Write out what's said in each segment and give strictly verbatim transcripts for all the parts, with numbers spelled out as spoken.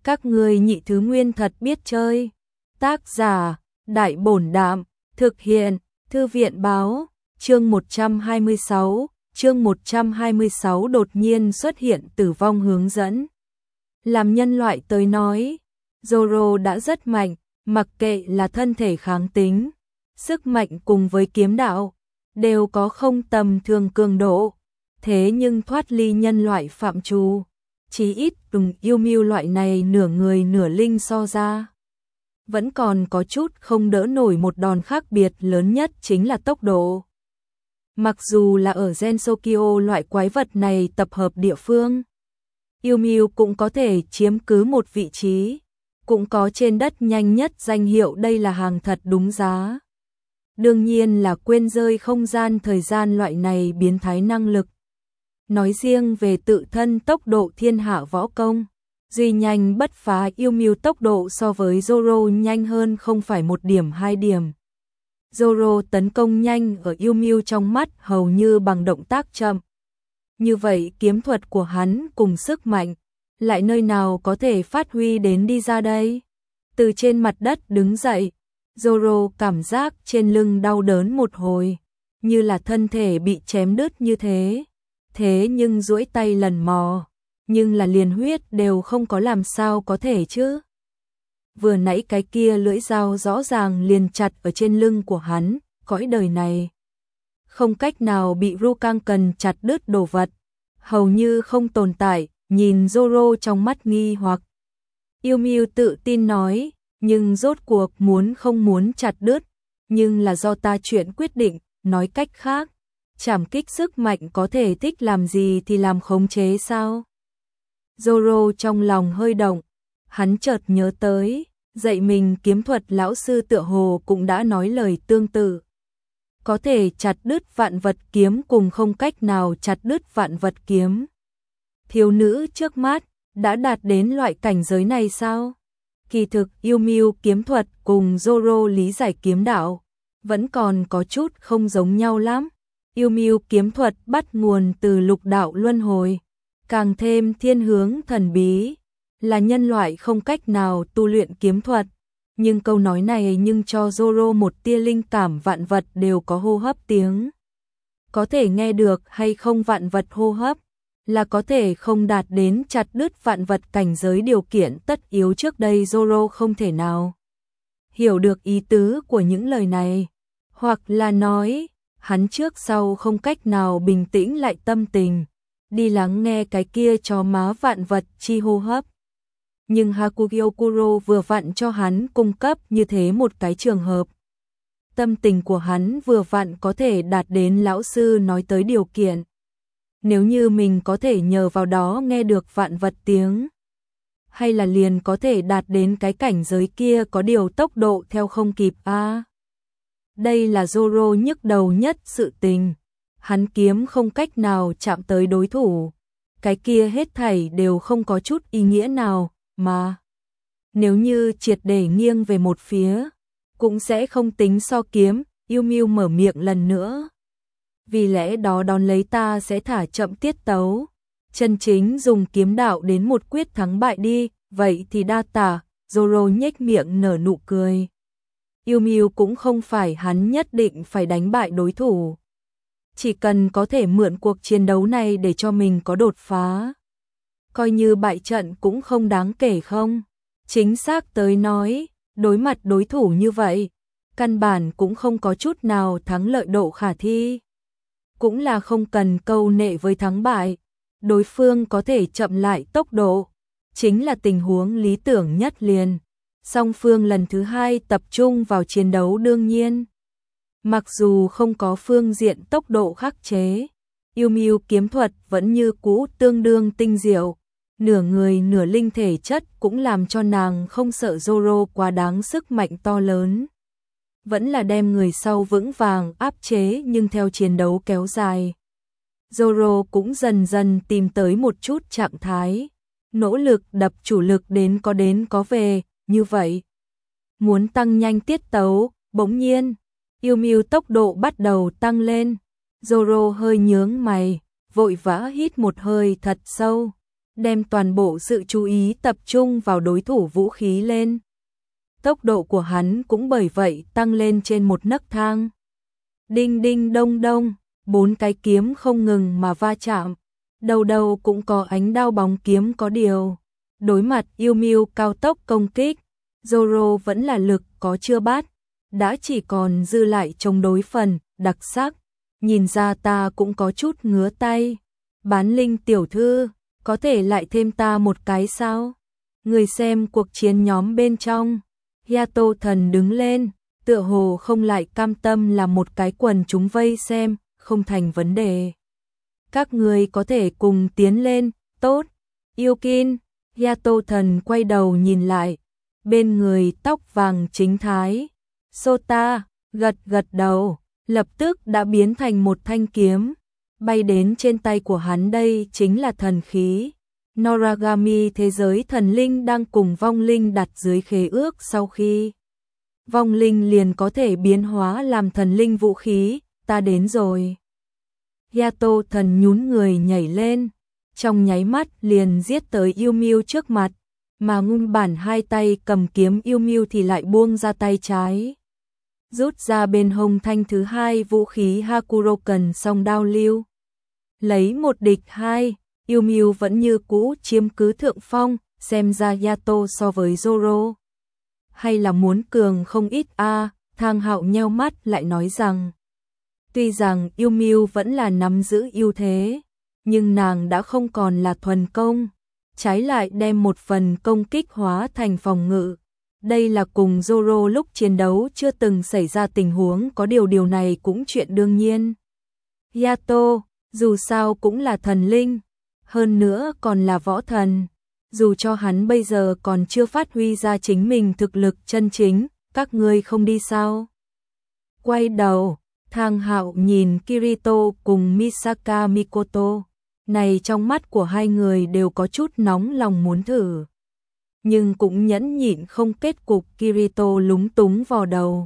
Các ngươi nhị thứ nguyên thật biết chơi. Tác giả, Đại Bổn Đạm, thực hiện, Thư viện Báo, chương một trăm hai mươi sáu, chương một trăm hai mươi sáu đột nhiên xuất hiện tử vong hướng dẫn. Làm nhân loại tới nói, Zoro đã rất mạnh, mặc kệ là thân thể kháng tính, sức mạnh cùng với kiếm đạo, đều có không tầm thường cường độ. Thế nhưng thoát ly nhân loại phạm trù, chí ít cùng yêu mưu loại này nửa người nửa linh so ra, vẫn còn có chút không đỡ nổi một đòn khác biệt lớn nhất chính là tốc độ. Mặc dù là ở Gensokyo loại quái vật này tập hợp địa phương, yêu mưu cũng có thể chiếm cứ một vị trí, cũng có trên đất nhanh nhất danh hiệu đây là hàng thật đúng giá. Đương nhiên là quên rơi không gian thời gian loại này biến thái năng lực. Nói riêng về tự thân tốc độ thiên hạ võ công, duy nhanh bất phá yêu mưu tốc độ so với Zoro nhanh hơn không phải một điểm hai điểm. Zoro tấn công nhanh ở yêu mưu trong mắt hầu như bằng động tác chậm. Như vậy kiếm thuật của hắn cùng sức mạnh, lại nơi nào có thể phát huy đến đi ra đây? Từ trên mặt đất đứng dậy, Zoro cảm giác trên lưng đau đớn một hồi, như là thân thể bị chém đứt như thế. Thế nhưng duỗi tay lần mò, nhưng là liền huyết đều không có làm sao có thể chứ. Vừa nãy cái kia lưỡi dao rõ ràng liền chặt ở trên lưng của hắn, cõi đời này không cách nào bị Rukan cần chặt đứt đồ vật, hầu như không tồn tại. Nhìn Zoro trong mắt nghi hoặc, yêu mưu tự tin nói, nhưng rốt cuộc muốn không muốn chặt đứt, nhưng là do ta chuyện quyết định. Nói cách khác, trảm kích sức mạnh có thể thích làm gì thì làm, khống chế sao? Zoro trong lòng hơi động, hắn chợt nhớ tới, dạy mình kiếm thuật lão sư tựa hồ cũng đã nói lời tương tự. Có thể chặt đứt vạn vật kiếm cùng không cách nào chặt đứt vạn vật kiếm. Thiếu nữ trước mắt đã đạt đến loại cảnh giới này sao? Kỳ thực yêu mưu kiếm thuật cùng Zoro lý giải kiếm đạo vẫn còn có chút không giống nhau lắm. Yêu mưu kiếm thuật bắt nguồn từ lục đạo luân hồi, càng thêm thiên hướng thần bí, là nhân loại không cách nào tu luyện kiếm thuật. Nhưng câu nói này nhưng cho Zoro một tia linh cảm, vạn vật đều có hô hấp tiếng. Có thể nghe được hay không vạn vật hô hấp, là có thể không đạt đến chặt đứt vạn vật cảnh giới điều kiện tất yếu. Trước đây Zoro không thể nào hiểu được ý tứ của những lời này, hoặc là nói, hắn trước sau không cách nào bình tĩnh lại tâm tình, đi lắng nghe cái kia chó má vạn vật chi hô hấp. Nhưng Hakugyokuro vừa vặn cho hắn cung cấp như thế một cái trường hợp. Tâm tình của hắn vừa vặn có thể đạt đến lão sư nói tới điều kiện. Nếu như mình có thể nhờ vào đó nghe được vạn vật tiếng, hay là liền có thể đạt đến cái cảnh giới kia, có điều tốc độ theo không kịp a. À, đây là Zoro nhức đầu nhất sự tình. Hắn kiếm không cách nào chạm tới đối thủ. Cái kia hết thảy đều không có chút ý nghĩa nào, mà nếu như triệt để nghiêng về một phía, cũng sẽ không tính so kiếm. Yêu mưu mở miệng lần nữa. Vì lẽ đó đón lấy ta sẽ thả chậm tiết tấu, chân chính dùng kiếm đạo đến một quyết thắng bại đi. Vậy thì đa tạ. Zoro nhếch miệng nở nụ cười. Yêu mưu cũng không phải hắn nhất định phải đánh bại đối thủ, chỉ cần có thể mượn cuộc chiến đấu này để cho mình có đột phá, coi như bại trận cũng không đáng kể. Không, chính xác tới nói, đối mặt đối thủ như vậy, căn bản cũng không có chút nào thắng lợi độ khả thi. Cũng là không cần câu nệ với thắng bại, đối phương có thể chậm lại tốc độ, chính là tình huống lý tưởng nhất liền. Song phương lần thứ hai tập trung vào chiến đấu, đương nhiên, mặc dù không có phương diện tốc độ khắc chế, yêu mưu kiếm thuật vẫn như cũ tương đương tinh diệu. Nửa người nửa linh thể chất cũng làm cho nàng không sợ Zoro quá đáng sức mạnh to lớn, vẫn là đem người sau vững vàng áp chế. Nhưng theo chiến đấu kéo dài, Zoro cũng dần dần tìm tới một chút trạng thái, nỗ lực đập chủ lực đến có đến có về. Như vậy, muốn tăng nhanh tiết tấu, bỗng nhiên, yêu mưu tốc độ bắt đầu tăng lên. Zoro hơi nhướng mày, vội vã hít một hơi thật sâu, đem toàn bộ sự chú ý tập trung vào đối thủ vũ khí lên. Tốc độ của hắn cũng bởi vậy tăng lên trên một nấc thang. Đinh đinh đông đông, bốn cái kiếm không ngừng mà va chạm, đầu đầu cũng có ánh đao bóng kiếm có điều. Đối mặt yêu mưu cao tốc công kích, Zoro vẫn là lực có chưa bát, đã chỉ còn dư lại chống đối phần, đặc sắc. Nhìn ra ta cũng có chút ngứa tay. Bán linh tiểu thư, có thể lại thêm ta một cái sao? Người xem cuộc chiến nhóm bên trong. Yato thần đứng lên, tựa hồ không lại cam tâm là một cái quần chúng vây xem, không thành vấn đề. Các người có thể cùng tiến lên, tốt. Yukin, Yato thần quay đầu nhìn lại, bên người tóc vàng chính thái. Sota, gật gật đầu, lập tức đã biến thành một thanh kiếm, bay đến trên tay của hắn. Đây chính là thần khí. Noragami thế giới thần linh đang cùng vong linh đặt dưới khế ước, sau khi vong linh liền có thể biến hóa làm thần linh vũ khí. Ta đến rồi. Yato thần nhún người nhảy lên, trong nháy mắt liền giết tới yêu mưu trước mặt, mà nguyên bản hai tay cầm kiếm yêu mưu thì lại buông ra tay trái, rút ra bên hông thanh thứ hai vũ khí Hakuroken song đao lưu. Lấy một địch hai, yêu mưu vẫn như cũ chiếm cứ thượng phong, xem ra Yato so với Zoro hay là muốn cường không ít a. À, Thang Hạo nheo mắt lại nói rằng, tuy rằng yêu mưu vẫn là nắm giữ ưu thế, nhưng nàng đã không còn là thuần công, trái lại đem một phần công kích hóa thành phòng ngự. Đây là cùng Zoro lúc chiến đấu chưa từng xảy ra tình huống, có điều điều này cũng chuyện đương nhiên. Yato, dù sao cũng là thần linh, hơn nữa còn là võ thần, dù cho hắn bây giờ còn chưa phát huy ra chính mình thực lực chân chính, các ngươi không đi sao? Quay đầu, Thang Hạo nhìn Kirito cùng Misaka Mikoto, này trong mắt của hai người đều có chút nóng lòng muốn thử, nhưng cũng nhẫn nhịn không. Kết cục Kirito lúng túng vò đầu.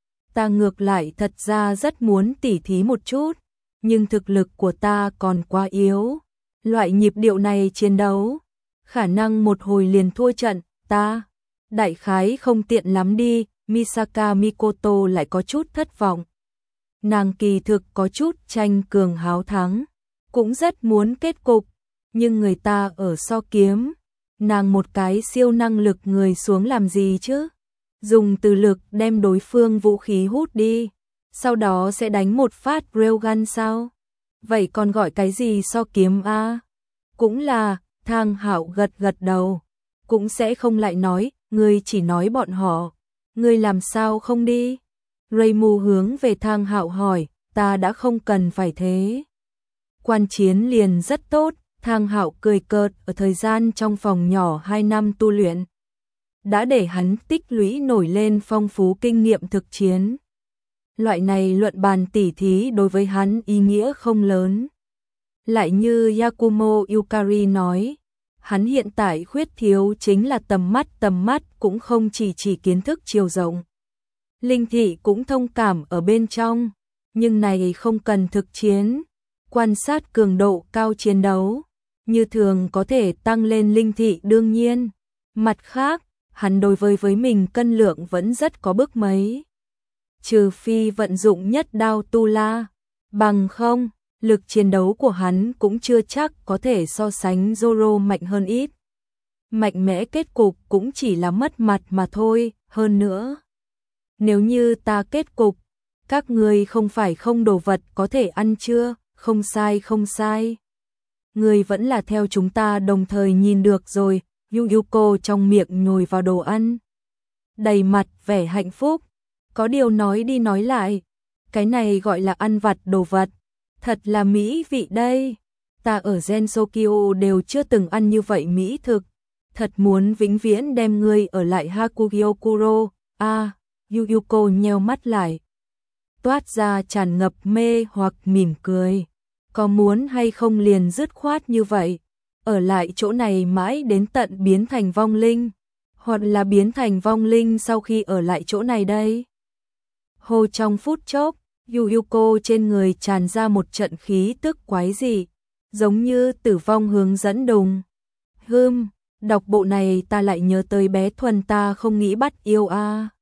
Ta ngược lại thật ra rất muốn tỉ thí một chút, nhưng thực lực của ta còn quá yếu. Loại nhịp điệu này chiến đấu, khả năng một hồi liền thua trận, ta đại khái không tiện lắm đi. Misaka Mikoto lại có chút thất vọng. Nàng kỳ thực có chút tranh cường háo thắng, cũng rất muốn kết cục, nhưng người ta ở so kiếm, nàng một cái siêu năng lực người xuống làm gì chứ? Dùng từ lực đem đối phương vũ khí hút đi, sau đó sẽ đánh một phát railgun sao? Vậy còn gọi cái gì so kiếm a? Cũng là. Thang Hạo gật gật đầu, cũng sẽ không lại nói, ngươi chỉ nói bọn họ, ngươi làm sao không đi? Reimu hướng về Thang Hạo hỏi, ta đã không cần phải thế. Quan chiến liền rất tốt. Thang Hạo cười cợt, ở thời gian trong phòng nhỏ hai năm tu luyện, đã để hắn tích lũy nổi lên phong phú kinh nghiệm thực chiến. Loại này luận bàn tỉ thí đối với hắn ý nghĩa không lớn. Lại như Yakumo Yukari nói, hắn hiện tại khuyết thiếu chính là tầm mắt, tầm mắt cũng không chỉ chỉ kiến thức chiều rộng. Linh thị cũng thông cảm ở bên trong, nhưng này không cần thực chiến, quan sát cường độ cao chiến đấu, như thường có thể tăng lên linh thị đương nhiên. Mặt khác, hắn đối với với mình cân lượng vẫn rất có bước mấy. Trừ phi vận dụng nhất đao tu la, bằng không, lực chiến đấu của hắn cũng chưa chắc có thể so sánh Zoro mạnh hơn ít. Mạnh mẽ kết cục cũng chỉ là mất mặt mà thôi, hơn nữa. Nếu như ta kết cục, các ngươi không phải không đồ vật có thể ăn chưa? Không sai không sai. Ngươi vẫn là theo chúng ta đồng thời nhìn được rồi. Yuyuko trong miệng nhồi vào đồ ăn, đầy mặt vẻ hạnh phúc. Có điều nói đi nói lại, cái này gọi là ăn vặt đồ vật, thật là mỹ vị đây. Ta ở Gensokyo đều chưa từng ăn như vậy mỹ thực, thật muốn vĩnh viễn đem ngươi ở lại Hakugyokuro. A, à, Yuyuko nheo mắt lại, toát ra tràn ngập mê hoặc mỉm cười. Có muốn hay không liền dứt khoát như vậy, ở lại chỗ này mãi đến tận biến thành vong linh, hoặc là biến thành vong linh sau khi ở lại chỗ này đây. Hồ trong phút chốc, Yuyuko trên người tràn ra một trận khí tức quái dị, giống như tử vong hướng dẫn đùng. Hưm, đọc bộ này ta lại nhớ tới bé Thuần ta không nghĩ bắt yêu a.